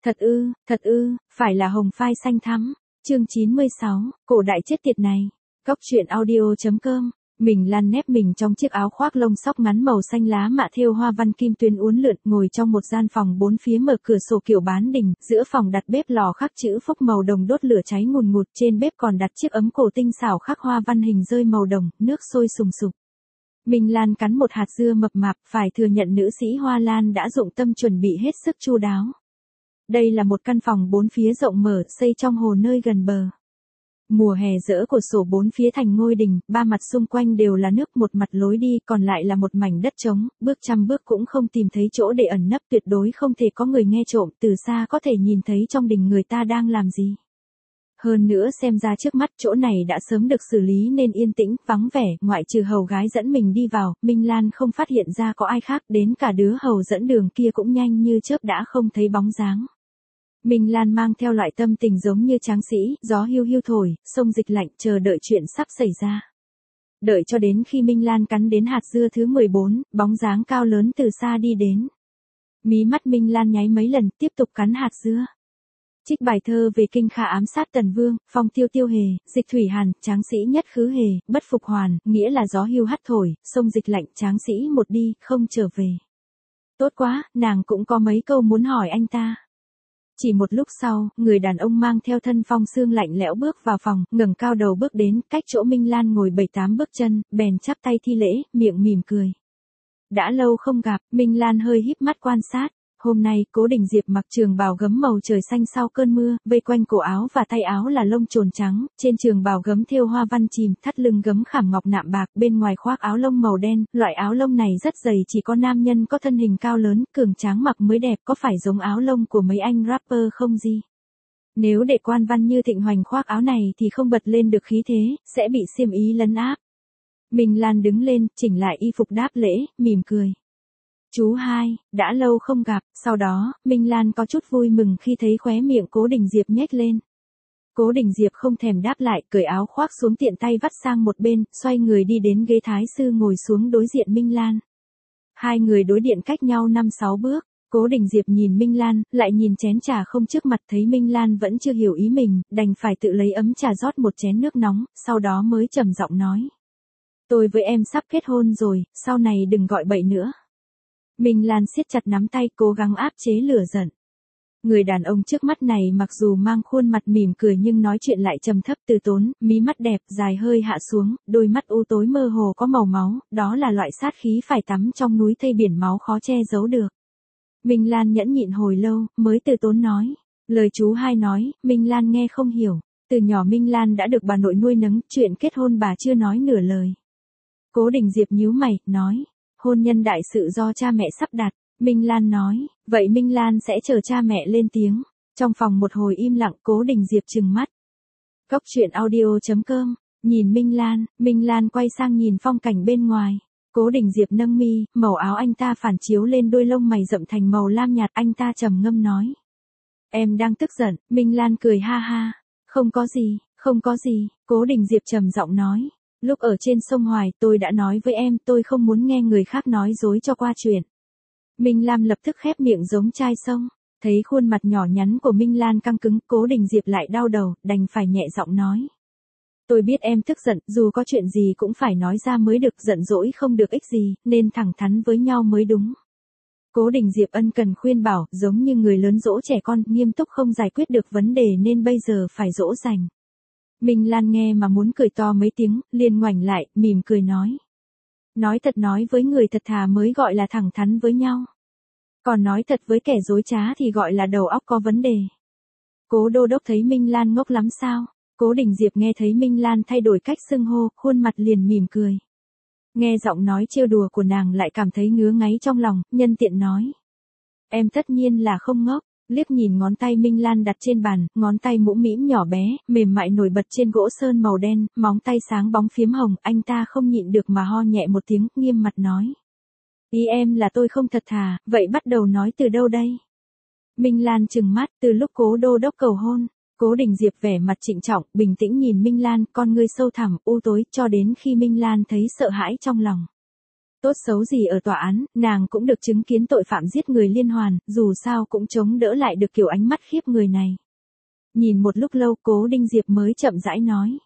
Thật ư, phải là hồng phai xanh thắm. Chương 96, cổ đại chết tiệt này. Góc truyện audio.com. Mình lăn nép mình trong chiếc áo khoác lông sóc ngắn màu xanh lá mạ thêu hoa văn kim tuyến uốn lượn, ngồi trong một gian phòng bốn phía mở cửa sổ kiểu bán đỉnh, giữa phòng đặt bếp lò khắc chữ phúc màu đồng đốt lửa cháy ngùn ngụt, trên bếp còn đặt chiếc ấm cổ tinh xảo khắc hoa văn hình rơi màu đồng, nước sôi sùng sục. Minh Lan cắn một hạt dưa mập mạp, phải thừa nhận nữ sĩ Hoa Lan đã dụng tâm chuẩn bị hết sức chu đáo. Đây là một căn phòng bốn phía rộng mở, xây trong hồ nơi gần bờ. Mùa hè dỡ cửa sổ bốn phía thành ngôi đình, ba mặt xung quanh đều là nước, một mặt lối đi, còn lại là một mảnh đất trống, bước trăm bước cũng không tìm thấy chỗ để ẩn nấp, tuyệt đối không thể có người nghe trộm, từ xa có thể nhìn thấy trong đình người ta đang làm gì. Hơn nữa xem ra trước mắt chỗ này đã sớm được xử lý nên yên tĩnh, vắng vẻ, ngoại trừ hầu gái dẫn mình đi vào, Minh Lan không phát hiện ra có ai khác, đến cả đứa hầu dẫn đường kia cũng nhanh như chớp đã không thấy bóng dáng. Minh Lan mang theo loại tâm tình giống như tráng sĩ, gió hiu hiu thổi, sông dịch lạnh, chờ đợi chuyện sắp xảy ra. Đợi cho đến khi Minh Lan cắn đến hạt dưa thứ 14, bóng dáng cao lớn từ xa đi đến. Mí mắt Minh Lan nháy mấy lần, tiếp tục cắn hạt dưa. Trích bài thơ về kinh khả ám sát Tần Vương, phong tiêu tiêu hề, dịch thủy hàn, tráng sĩ nhất khứ hề, bất phục hoàn, nghĩa là gió hiu hắt thổi, sông dịch lạnh, tráng sĩ một đi, không trở về. Tốt quá, nàng cũng có mấy câu muốn hỏi anh ta. Chỉ một lúc sau, người đàn ông mang theo thân phong sương lạnh lẽo bước vào phòng, ngẩng cao đầu bước đến, cách chỗ Minh Lan ngồi 7-8 bước chân, bèn chắp tay thi lễ, miệng mỉm cười. Đã lâu không gặp, Minh Lan hơi híp mắt quan sát. Hôm nay, Cố Đình Diệp mặc trường bào gấm màu trời xanh sau cơn mưa, vây quanh cổ áo và tay áo là lông trồn trắng, trên trường bào gấm thêu hoa văn chìm, thắt lưng gấm khảm ngọc nạm bạc, bên ngoài khoác áo lông màu đen, loại áo lông này rất dày, chỉ có nam nhân có thân hình cao lớn, cường tráng mặc mới đẹp, có phải giống áo lông của mấy anh rapper không gì? Nếu để quan văn như Thịnh Hoành khoác áo này thì không bật lên được khí thế, sẽ bị xiêm ý lấn áp. Minh Lan đứng lên, chỉnh lại y phục đáp lễ, mỉm cười. Chú hai, đã lâu không gặp, sau đó, Minh Lan có chút vui mừng khi thấy khóe miệng Cố Đình Diệp nhếch lên. Cố Đình Diệp không thèm đáp lại, cởi áo khoác xuống tiện tay vắt sang một bên, xoay người đi đến ghế thái sư ngồi xuống đối diện Minh Lan. Hai người đối điện cách nhau 5-6 bước, Cố Đình Diệp nhìn Minh Lan, lại nhìn chén trà không trước mặt, thấy Minh Lan vẫn chưa hiểu ý mình, đành phải tự lấy ấm trà rót một chén nước nóng, sau đó mới trầm giọng nói. Tôi với em sắp kết hôn rồi, sau này đừng gọi bậy nữa. Minh Lan siết chặt nắm tay, cố gắng áp chế lửa giận. Người đàn ông trước mắt này mặc dù mang khuôn mặt mỉm cười nhưng nói chuyện lại trầm thấp từ tốn, mí mắt đẹp, dài hơi hạ xuống, đôi mắt u tối mơ hồ có màu máu, đó là loại sát khí phải tắm trong núi thây biển máu khó che giấu được. Minh Lan nhẫn nhịn hồi lâu, mới từ tốn nói. Lời chú hai nói, Minh Lan nghe không hiểu. Từ nhỏ Minh Lan đã được bà nội nuôi nấng, chuyện kết hôn bà chưa nói nửa lời. Cố Đình Diệp nhíu mày, nói. Hôn nhân đại sự do cha mẹ sắp đặt, Minh Lan nói, vậy Minh Lan sẽ chờ cha mẹ lên tiếng. Trong phòng một hồi im lặng, Cố Đình Diệp trừng mắt. Góc truyện audio.com, nhìn Minh Lan quay sang nhìn phong cảnh bên ngoài. Cố Đình Diệp nâng mi, màu áo anh ta phản chiếu lên đôi lông mày rậm thành màu lam nhạt, anh ta trầm ngâm nói. Em đang tức giận, Minh Lan cười ha ha. Không có gì, Cố Đình Diệp trầm giọng nói. Lúc ở trên sông Hoài tôi đã nói với em tôi không muốn nghe người khác nói dối cho qua chuyện. Minh Lam lập tức khép miệng giống chai sông. Thấy khuôn mặt nhỏ nhắn của Minh Lan căng cứng, Cố Đình Diệp lại đau đầu, đành phải nhẹ giọng nói. Tôi biết em tức giận, dù có chuyện gì cũng phải nói ra mới được, giận dỗi không được ích gì, nên thẳng thắn với nhau mới đúng. Cố Đình Diệp ân cần khuyên bảo, giống như người lớn dỗ trẻ con, nghiêm túc không giải quyết được vấn đề nên bây giờ phải dỗ dành. Minh Lan nghe mà muốn cười to mấy tiếng, liền ngoảnh lại, mỉm cười nói. Nói thật, nói với người thật thà mới gọi là thẳng thắn với nhau. Còn nói thật với kẻ dối trá thì gọi là đầu óc có vấn đề. Cố Đô Đốc thấy Minh Lan ngốc lắm sao? Cố Đình Diệp nghe thấy Minh Lan thay đổi cách xưng hô, khuôn mặt liền mỉm cười. Nghe giọng nói trêu đùa của nàng lại cảm thấy ngứa ngáy trong lòng, nhân tiện nói. Em tất nhiên là không ngốc. Liếc nhìn ngón tay Minh Lan đặt trên bàn, ngón tay mũm mĩm nhỏ bé, mềm mại nổi bật trên gỗ sơn màu đen, móng tay sáng bóng phiếm hồng, anh ta không nhịn được mà ho nhẹ một tiếng, nghiêm mặt nói. Ý em là tôi không thật thà, vậy bắt đầu nói từ đâu đây? Minh Lan trừng mắt, từ lúc Cố Đô Đốc cầu hôn. Cố Đình Diệp vẻ mặt trịnh trọng, bình tĩnh nhìn Minh Lan, con ngươi sâu thẳm, u tối, cho đến khi Minh Lan thấy sợ hãi trong lòng. Tốt xấu gì ở tòa án, nàng cũng được chứng kiến tội phạm giết người liên hoàn, dù sao cũng chống đỡ lại được kiểu ánh mắt khiếp người này. Nhìn một lúc lâu Cố Đinh Diệp mới chậm rãi nói.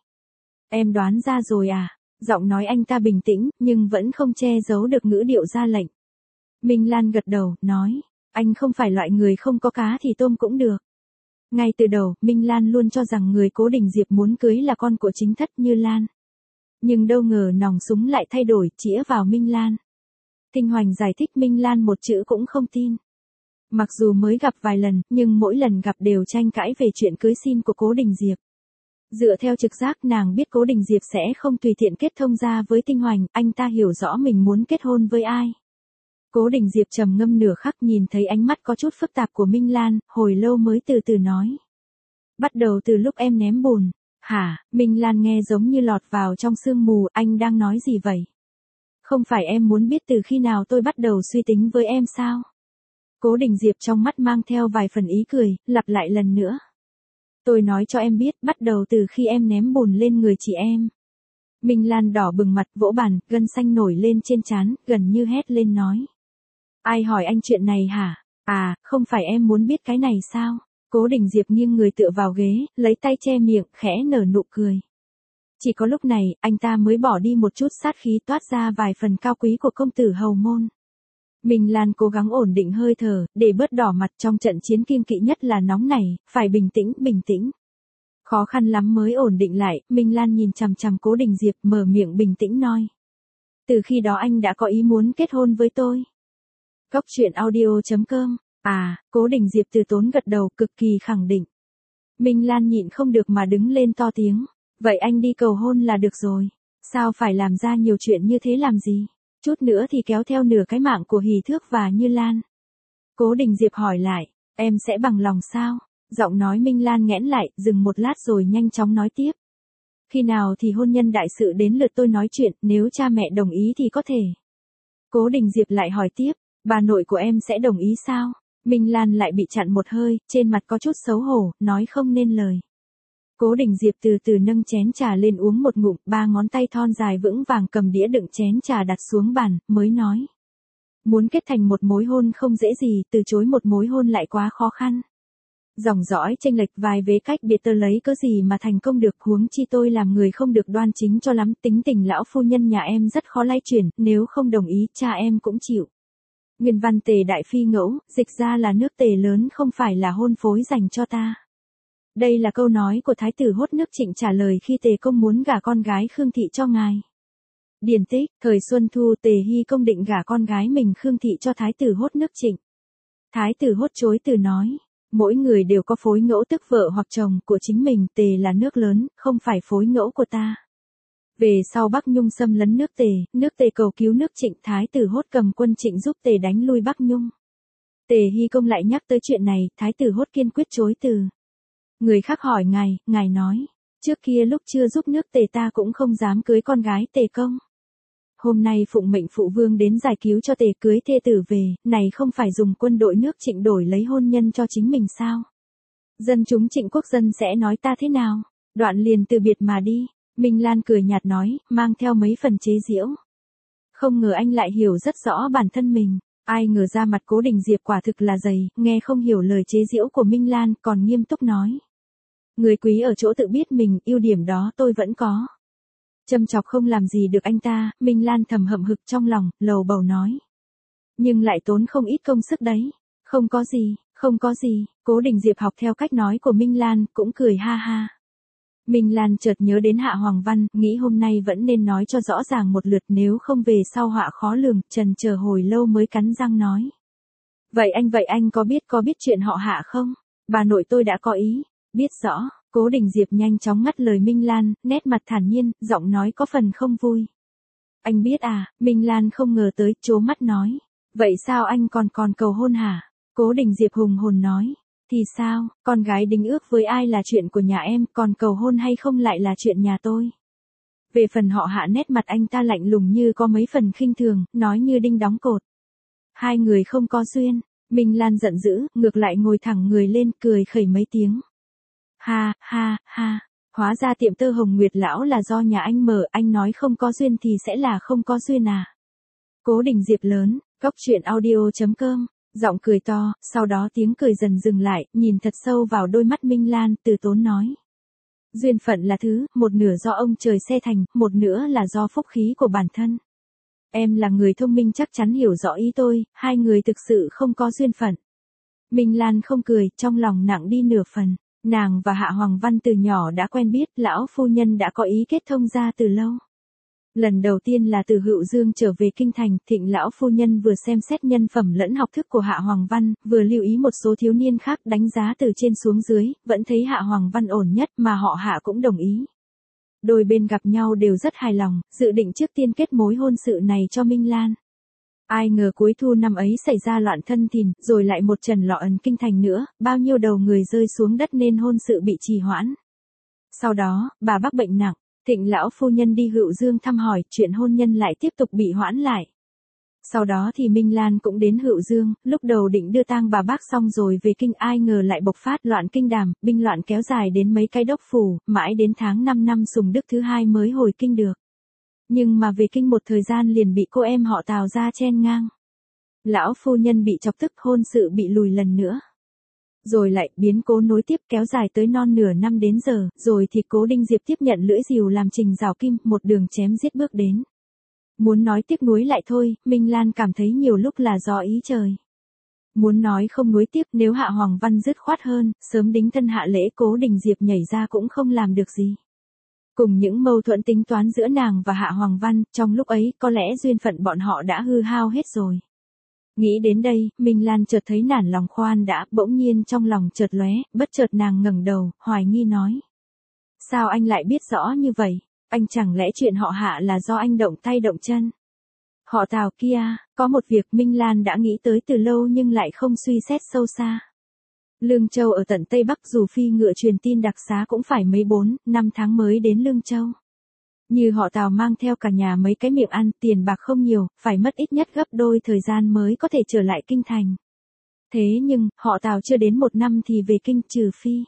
Em đoán ra rồi à? Giọng nói anh ta bình tĩnh, nhưng vẫn không che giấu được ngữ điệu ra lệnh. Minh Lan gật đầu, nói. Anh không phải loại người không có cá thì tôm cũng được. Ngay từ đầu, Minh Lan luôn cho rằng người Cố Đình Diệp muốn cưới là con của chính thất Như Lan. Nhưng đâu ngờ nòng súng lại thay đổi, chĩa vào Minh Lan. Tinh Hoành giải thích Minh Lan một chữ cũng không tin. Mặc dù mới gặp vài lần, nhưng mỗi lần gặp đều tranh cãi về chuyện cưới xin của Cố Đình Diệp. Dựa theo trực giác nàng biết Cố Đình Diệp sẽ không tùy tiện kết thông gia với Tinh Hoành, anh ta hiểu rõ mình muốn kết hôn với ai. Cố Đình Diệp trầm ngâm nửa khắc nhìn thấy ánh mắt có chút phức tạp của Minh Lan, hồi lâu mới từ từ nói. Bắt đầu từ lúc em ném bùn. Hả? Minh Lan nghe giống như lọt vào trong sương mù, anh đang nói gì vậy? Không phải em muốn biết từ khi nào tôi bắt đầu suy tính với em sao? Cố Đình Diệp trong mắt mang theo vài phần ý cười, lặp lại lần nữa. Tôi nói cho em biết, bắt đầu từ khi em ném bùn lên người chị em. Minh Lan đỏ bừng mặt, vỗ bàn, gân xanh nổi lên trên trán, gần như hét lên nói. Ai hỏi anh chuyện này hả? À, không phải em muốn biết cái này sao? Cố Đình Diệp nghiêng người tựa vào ghế, lấy tay che miệng, khẽ nở nụ cười. Chỉ có lúc này, anh ta mới bỏ đi một chút sát khí, toát ra vài phần cao quý của công tử hầu môn. Minh Lan cố gắng ổn định hơi thở, để bớt đỏ mặt, trong trận chiến kiêng kỵ nhất là nóng nảy, phải bình tĩnh, bình tĩnh. Khó khăn lắm mới ổn định lại, Minh Lan nhìn chằm chằm Cố Đình Diệp, mở miệng bình tĩnh nói. Từ khi đó anh đã có ý muốn kết hôn với tôi. Góc truyện audio.com. À, Cố Đình Diệp từ tốn gật đầu, cực kỳ khẳng định. Minh Lan nhịn không được mà đứng lên to tiếng. Vậy anh đi cầu hôn là được rồi. Sao phải làm ra nhiều chuyện như thế làm gì? Chút nữa thì kéo theo nửa cái mạng của Hỷ Thước và Như Lan. Cố Đình Diệp hỏi lại, em sẽ bằng lòng sao? Giọng nói Minh Lan nghẽn lại, dừng một lát rồi nhanh chóng nói tiếp. Khi nào thì hôn nhân đại sự đến lượt tôi nói chuyện, nếu cha mẹ đồng ý thì có thể. Cố Đình Diệp lại hỏi tiếp, bà nội của em sẽ đồng ý sao? Minh Lan lại bị chặn một hơi, trên mặt có chút xấu hổ, nói không nên lời. Cố Đình Diệp từ từ nâng chén trà lên uống một ngụm, ba ngón tay thon dài vững vàng cầm đĩa đựng chén trà đặt xuống bàn, mới nói. Muốn kết thành một mối hôn không dễ gì, từ chối một mối hôn lại quá khó khăn. Dòng dõi chênh lệch vài vế cách biệt tớ lấy cớ gì mà thành công được, huống chi tôi làm người không được đoan chính cho lắm, tính tình lão phu nhân nhà em rất khó lay chuyển, nếu không đồng ý cha em cũng chịu. Nguyên văn Tề đại phi ngẫu, dịch ra là nước Tề lớn không phải là hôn phối dành cho ta. Đây là câu nói của Thái tử Hốt nước Trịnh trả lời khi Tề công muốn gả con gái Khương Thị cho ngài. Điển tích, thời Xuân Thu Tề Hy công định gả con gái mình Khương Thị cho Thái tử Hốt nước Trịnh. Thái tử Hốt chối từ nói, mỗi người đều có phối ngẫu tức vợ hoặc chồng của chính mình, Tề là nước lớn, không phải phối ngẫu của ta. Về sau Bắc Nhung xâm lấn nước Tề cầu cứu nước Trịnh, Thái tử Hốt cầm quân Trịnh giúp Tề đánh lui Bắc Nhung. Tề Hy công lại nhắc tới chuyện này, Thái tử Hốt kiên quyết chối từ. Người khác hỏi ngài nói, trước kia lúc chưa giúp nước Tề ta cũng không dám cưới con gái Tề công. Hôm nay phụng mệnh phụ vương đến giải cứu cho Tề cưới thê tử về, này không phải dùng quân đội nước Trịnh đổi lấy hôn nhân cho chính mình sao? Dân chúng Trịnh quốc dân sẽ nói ta thế nào? Đoạn liền từ biệt mà đi. Minh Lan cười nhạt nói, mang theo mấy phần chế giễu. Không ngờ anh lại hiểu rất rõ bản thân mình. Ai ngờ ra mặt Cố Đình Diệp quả thực là dày, nghe không hiểu lời chế giễu của Minh Lan, còn nghiêm túc nói. Người quý ở chỗ tự biết mình, ưu điểm đó tôi vẫn có. Châm chọc không làm gì được anh ta, Minh Lan thầm hậm hực trong lòng, lầu bầu nói. Nhưng lại tốn không ít công sức đấy. Không có gì, Cố Đình Diệp học theo cách nói của Minh Lan, cũng cười ha ha. Minh Lan chợt nhớ đến Hạ Hoàng Văn, nghĩ hôm nay vẫn nên nói cho rõ ràng một lượt, nếu không về sau họa khó lường, trần chờ hồi lâu mới cắn răng nói. Vậy anh có biết chuyện họ Hạ không? Bà nội tôi đã có ý, biết rõ. Cố Đình Diệp nhanh chóng ngắt lời Minh Lan, nét mặt thản nhiên, giọng nói có phần không vui. Anh biết à? Minh Lan không ngờ tới, trố mắt nói. Vậy sao anh còn cầu hôn hả? Cố Đình Diệp hùng hồn nói. Thì sao, con gái đính ước với ai là chuyện của nhà em, còn cầu hôn hay không lại là chuyện nhà tôi. Về phần họ Hạ, nét mặt anh ta lạnh lùng như có mấy phần khinh thường, nói như đinh đóng cột. Hai người không có duyên. Minh Lan giận dữ, ngược lại ngồi thẳng người lên, cười khẩy mấy tiếng. Ha, hóa ra tiệm tơ Hồng Nguyệt lão là do nhà anh mở, anh nói không có duyên thì sẽ là không có duyên à. Cố Đình Diệp lớn, Cóc truyện audio.com, giọng cười to, sau đó tiếng cười dần dừng lại, nhìn thật sâu vào đôi mắt Minh Lan, từ tốn nói. Duyên phận là thứ, một nửa do ông trời xe thành, một nửa là do phúc khí của bản thân. Em là người thông minh chắc chắn hiểu rõ ý tôi, hai người thực sự không có duyên phận. Minh Lan không cười, trong lòng nặng đi nửa phần. Nàng và Hạ Hoàng Văn từ nhỏ đã quen biết, lão phu nhân đã có ý kết thông gia từ lâu. Lần đầu tiên là từ Hựu Dương trở về kinh thành, Thịnh lão phu nhân vừa xem xét nhân phẩm lẫn học thức của Hạ Hoàng Văn, vừa lưu ý một số thiếu niên khác đánh giá từ trên xuống dưới, vẫn thấy Hạ Hoàng Văn ổn nhất mà họ Hạ cũng đồng ý. Đôi bên gặp nhau đều rất hài lòng, dự định trước tiên kết mối hôn sự này cho Minh Lan. Ai ngờ cuối thu năm ấy xảy ra loạn thân thìn, rồi lại một trận lọ ẩn kinh thành nữa, bao nhiêu đầu người rơi xuống đất nên hôn sự bị trì hoãn. Sau đó, bà Bắc bệnh nặng, Thịnh lão phu nhân đi Hựu Dương thăm hỏi, chuyện hôn nhân lại tiếp tục bị hoãn lại. Sau đó thì Minh Lan cũng đến Hựu Dương, lúc đầu định đưa tang bà Bác xong rồi về kinh, ai ngờ lại bộc phát loạn kinh đàm, binh loạn kéo dài đến mấy cái đốc phủ, mãi đến tháng 5 năm Sùng Đức thứ hai mới hồi kinh được. Nhưng mà về kinh một thời gian liền bị cô em họ Tào ra chen ngang. Lão phu nhân bị chọc tức, hôn sự bị lùi lần nữa. Rồi lại biến cố nối tiếp kéo dài tới non nửa năm đến giờ, rồi thì Cố Đình Diệp tiếp nhận lưỡi rìu làm trình rào kim, một đường chém giết bước đến. Muốn nói tiếc nuối lại thôi, Minh Lan cảm thấy nhiều lúc là do ý trời. Muốn nói không nuối tiếc, nếu Hạ Hoàng Văn dứt khoát hơn, sớm đính thân hạ lễ, Cố Đình Diệp nhảy ra cũng không làm được gì. Cùng những mâu thuẫn tính toán giữa nàng và Hạ Hoàng Văn, trong lúc ấy có lẽ duyên phận bọn họ đã hư hao hết rồi. Nghĩ đến đây, Minh Lan chợt thấy nản lòng, khoan đã, bỗng nhiên trong lòng chợt lóe, bất chợt nàng ngẩng đầu, hoài nghi nói. Sao anh lại biết rõ như vậy? Anh chẳng lẽ chuyện họ Hạ là do anh động tay động chân? Họ Tào kia, có một việc Minh Lan đã nghĩ tới từ lâu nhưng lại không suy xét sâu xa. Lương Châu ở tận Tây Bắc, dù phi ngựa truyền tin đặc xá cũng phải mấy 4-5 tháng mới đến Lương Châu. Như họ Tào mang theo cả nhà mấy cái miệng ăn, tiền bạc không nhiều, phải mất ít nhất gấp đôi thời gian mới có thể trở lại kinh thành. Thế nhưng, họ Tào chưa đến 1 năm thì về kinh, trừ phi.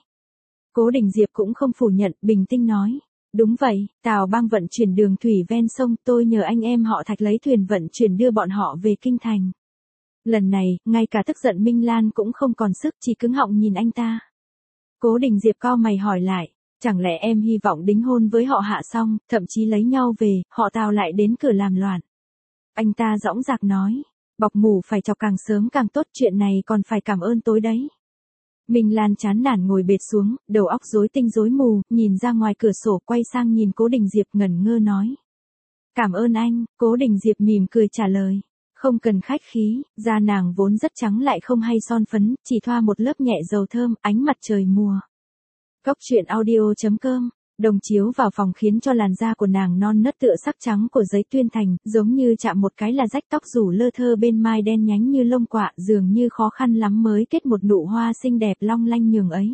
Cố Đình Diệp cũng không phủ nhận, bình tĩnh nói. Đúng vậy, Tào Bang vận chuyển đường thủy ven sông, tôi nhờ anh em họ Thạch lấy thuyền vận chuyển đưa bọn họ về kinh thành. Lần này, ngay cả tức giận Minh Lan cũng không còn sức, chỉ cứng họng nhìn anh ta. Cố Đình Diệp cau mày hỏi lại, chẳng lẽ em hy vọng đính hôn với họ Hạ xong, thậm chí lấy nhau về, họ Tào lại đến cửa làm loạn. Anh ta dõng dạc nói, bọc mủ phải chọc càng sớm càng tốt, chuyện này còn phải cảm ơn tối đấy. Minh Lan chán nản ngồi bệt xuống, đầu óc rối tinh rối mù, nhìn ra ngoài cửa sổ, quay sang nhìn Cố Đình Diệp ngẩn ngơ nói. Cảm ơn anh, Cố Đình Diệp mỉm cười trả lời. Không cần khách khí, da nàng vốn rất trắng lại không hay son phấn, chỉ thoa một lớp nhẹ dầu thơm, ánh mặt trời mùa. Cóc truyện audio.com, đồng chiếu vào phòng khiến cho làn da của nàng non nớt tựa sắc trắng của giấy tuyên thành, giống như chạm một cái là rách, tóc rủ lơ thơ bên mai đen nhánh như lông quạ, dường như khó khăn lắm mới kết một nụ hoa xinh đẹp long lanh nhường ấy.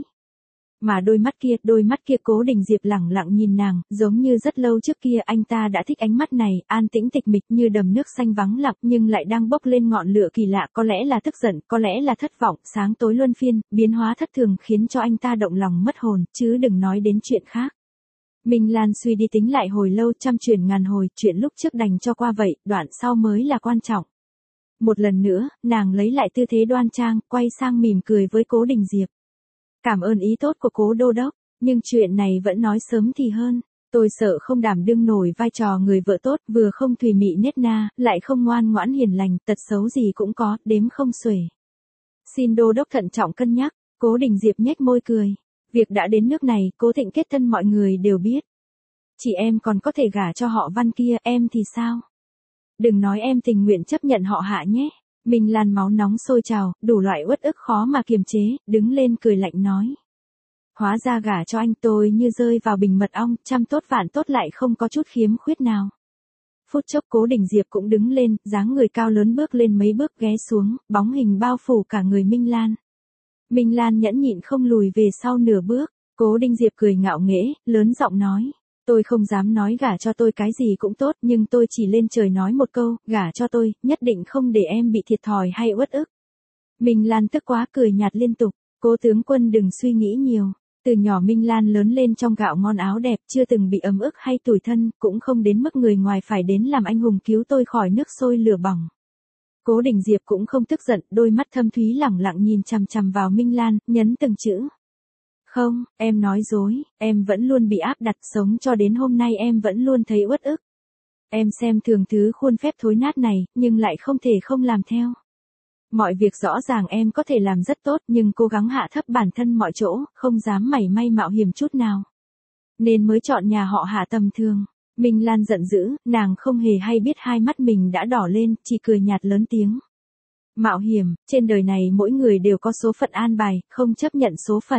Mà đôi mắt kia Cố Đình Diệp lẳng lặng nhìn nàng, giống như rất lâu trước kia anh ta đã thích ánh mắt này, an tĩnh tịch mịch như đầm nước xanh vắng lặng nhưng lại đang bốc lên ngọn lửa kỳ lạ, có lẽ là tức giận, có lẽ là thất vọng, sáng tối luân phiên, biến hóa thất thường khiến cho anh ta động lòng mất hồn, chứ đừng nói đến chuyện khác. Minh Lan suy đi tính lại hồi lâu, trăm chuyển ngàn hồi, chuyện lúc trước đành cho qua vậy, đoạn sau mới là quan trọng. Một lần nữa, nàng lấy lại tư thế đoan trang, quay sang mỉm cười với Cố Đình Diệp. Cảm ơn ý tốt của Cố đô đốc, nhưng chuyện này vẫn nói sớm thì hơn. Tôi sợ không đảm đương nổi vai trò người vợ tốt, vừa không thùy mị nết na, lại không ngoan ngoãn hiền lành, tật xấu gì cũng có, đếm không xuể. Xin đô đốc thận trọng cân nhắc. Cố Đình Diệp nhếch môi cười. Việc đã đến nước này, Cố Thịnh kết thân mọi người đều biết. Chị em còn có thể gả cho họ Văn kia, em thì sao? Đừng nói em tình nguyện chấp nhận họ Hạ nhé. Minh Lan máu nóng sôi trào, đủ loại uất ức khó mà kiềm chế, đứng lên cười lạnh nói. Hóa ra gả cho anh tôi như rơi vào bình mật ong, trăm tốt vạn tốt lại không có chút khiếm khuyết nào. Phút chốc Cố Đình Diệp cũng đứng lên, dáng người cao lớn bước lên mấy bước ghé xuống, bóng hình bao phủ cả người Minh Lan. Minh Lan nhẫn nhịn không lùi về sau nửa bước, Cố Đình Diệp cười ngạo nghễ, lớn giọng nói. Tôi không dám nói gả cho tôi cái gì cũng tốt, nhưng tôi chỉ lên trời nói một câu, gả cho tôi, nhất định không để em bị thiệt thòi hay uất ức. Minh Lan tức quá cười nhạt liên tục, Cố tướng quân đừng suy nghĩ nhiều. Từ nhỏ Minh Lan lớn lên trong gạo ngon áo đẹp, chưa từng bị ấm ức hay tủi thân, cũng không đến mức người ngoài phải đến làm anh hùng cứu tôi khỏi nước sôi lửa bỏng. Cố Đình Diệp cũng không tức giận, đôi mắt thâm thúy lẳng lặng nhìn chằm chằm vào Minh Lan, nhấn từng chữ. Không, em nói dối, em vẫn luôn bị áp đặt, sống cho đến hôm nay em vẫn luôn thấy uất ức. Em xem thường thứ khuôn phép thối nát này, nhưng lại không thể không làm theo. Mọi việc rõ ràng em có thể làm rất tốt, nhưng cố gắng hạ thấp bản thân mọi chỗ, không dám mảy may mạo hiểm chút nào. Nên mới chọn nhà họ Hạ tầm thường. Minh Lan giận dữ, nàng không hề hay biết hai mắt mình đã đỏ lên, chỉ cười nhạt lớn tiếng. Mạo hiểm, trên đời này mỗi người đều có số phận an bài, không chấp nhận số phận.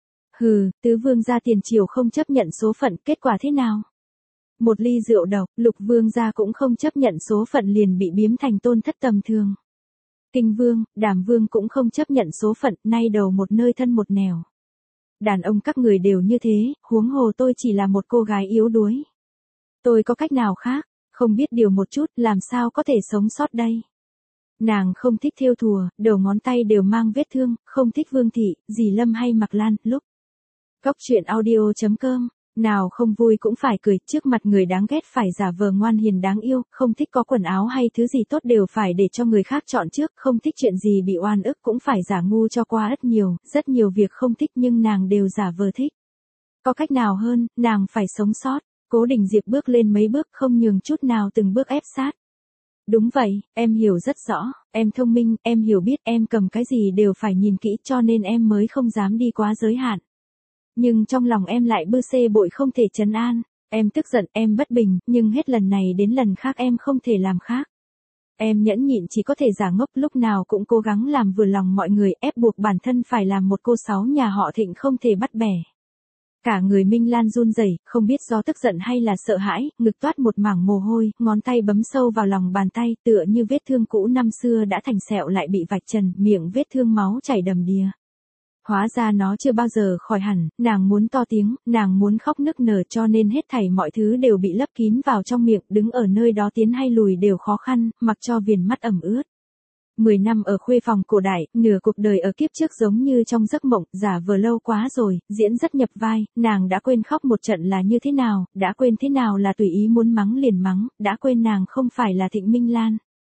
Hừ, tứ vương gia tiền triều không chấp nhận số phận, kết quả thế nào? Một ly rượu độc, Lục vương gia cũng không chấp nhận số phận liền bị biếm thành tôn thất tầm thường. Kinh vương, Đàm vương cũng không chấp nhận số phận, nay đầu một nơi thân một nẻo. Đàn ông các người đều như thế, huống hồ tôi chỉ là một cô gái yếu đuối. Tôi có cách nào khác, không biết điều một chút, làm sao có thể sống sót đây? Nàng không thích thêu thùa, đầu ngón tay đều mang vết thương, không thích Vương Thị, dì Lâm hay Mạc Lan, lúc. Cóc truyện audio.com, nào không vui cũng phải cười, trước mặt người đáng ghét phải giả vờ ngoan hiền đáng yêu, không thích có quần áo hay thứ gì tốt đều phải để cho người khác chọn trước, không thích chuyện gì bị oan ức cũng phải giả ngu cho qua rất nhiều việc không thích nhưng nàng đều giả vờ thích. Có cách nào hơn, nàng phải sống sót. Cố Đình Diệp bước lên mấy bước không nhường chút nào từng bước ép sát. Đúng vậy, em hiểu rất rõ, em thông minh, em hiểu biết em cầm cái gì đều phải nhìn kỹ cho nên em mới không dám đi quá giới hạn. Nhưng trong lòng em lại bơ xê bội không thể trấn an, em tức giận, em bất bình, nhưng hết lần này đến lần khác em không thể làm khác. Em nhẫn nhịn chỉ có thể giả ngốc, lúc nào cũng cố gắng làm vừa lòng mọi người, ép buộc bản thân phải làm một cô sáu nhà họ Thịnh không thể bắt bẻ. Cả người Minh Lan run rẩy, không biết do tức giận hay là sợ hãi, ngực toát một mảng mồ hôi, ngón tay bấm sâu vào lòng bàn tay, tựa như vết thương cũ năm xưa đã thành sẹo lại bị vạch trần, miệng vết thương máu chảy đầm đìa. Hóa ra nó chưa bao giờ khỏi hẳn, nàng muốn to tiếng, nàng muốn khóc nức nở cho nên hết thảy mọi thứ đều bị lấp kín vào trong miệng, đứng ở nơi đó tiến hay lùi đều khó khăn, mặc cho viền mắt ẩm ướt. 10 năm ở khuê phòng cổ đại, nửa cuộc đời ở kiếp trước giống như trong giấc mộng, giả vờ lâu quá rồi, diễn rất nhập vai, nàng đã quên khóc một trận là như thế nào, đã quên thế nào là tùy ý muốn mắng liền mắng, đã quên nàng không phải là Thịnh Minh Lan,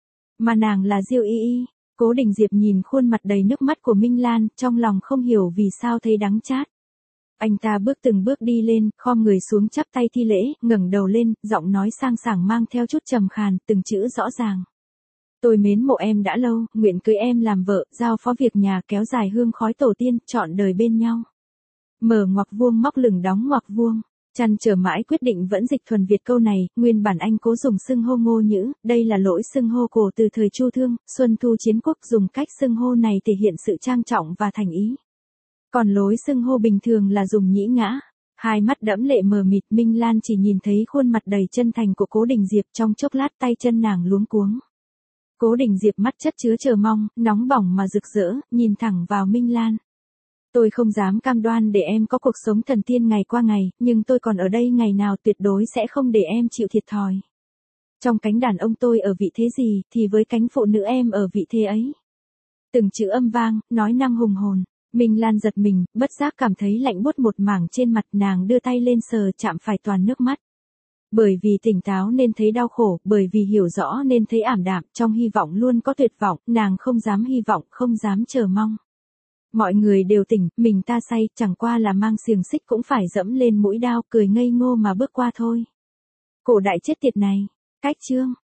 mà nàng là Diêu Y Y. Cố Đình Diệp nhìn khuôn mặt đầy nước mắt của Minh Lan, trong lòng không hiểu vì sao thấy đắng chát. Anh ta bước từng bước đi lên, khom người xuống chắp tay thi lễ, ngẩng đầu lên, giọng nói sang sảng mang theo chút trầm khàn, từng chữ rõ ràng. Tôi mến mộ em đã lâu, nguyện cưới em làm vợ, giao phó việc nhà, kéo dài hương khói tổ tiên, trọn đời bên nhau. Mở ngoặc vuông móc lửng đóng ngoặc vuông. Chăn trở mãi quyết định vẫn dịch thuần Việt câu này, nguyên bản anh cố dùng xưng hô Ngô Nhữ, đây là lỗi xưng hô cổ từ thời Chu Thương, Xuân Thu Chiến Quốc dùng cách xưng hô này thể hiện sự trang trọng và thành ý. Còn lối xưng hô bình thường là dùng nhĩ ngã. Hai mắt đẫm lệ mờ mịt, Minh Lan chỉ nhìn thấy khuôn mặt đầy chân thành của Cố Đình Diệp, trong chốc lát tay chân nàng luống cuống. Cố Đình Diệp mắt chất chứa chờ mong, nóng bỏng mà rực rỡ, nhìn thẳng vào Minh Lan. Tôi không dám cam đoan để em có cuộc sống thần tiên ngày qua ngày, nhưng tôi còn ở đây ngày nào tuyệt đối sẽ không để em chịu thiệt thòi. Trong cánh đàn ông tôi ở vị thế gì, thì với cánh phụ nữ em ở vị thế ấy. Từng chữ âm vang, nói năng hùng hồn. Minh Lan giật mình, bất giác cảm thấy lạnh buốt một mảng trên mặt, nàng đưa tay lên sờ chạm phải toàn nước mắt. Bởi vì tỉnh táo nên thấy đau khổ, bởi vì hiểu rõ nên thấy ảm đạm, trong hy vọng luôn có tuyệt vọng, nàng không dám hy vọng, không dám chờ mong. Mọi người đều tỉnh, mình ta say, chẳng qua là mang xiềng xích cũng phải dẫm lên mũi đao, cười ngây ngô mà bước qua thôi. Cổ đại chết tiệt này. Cách chương.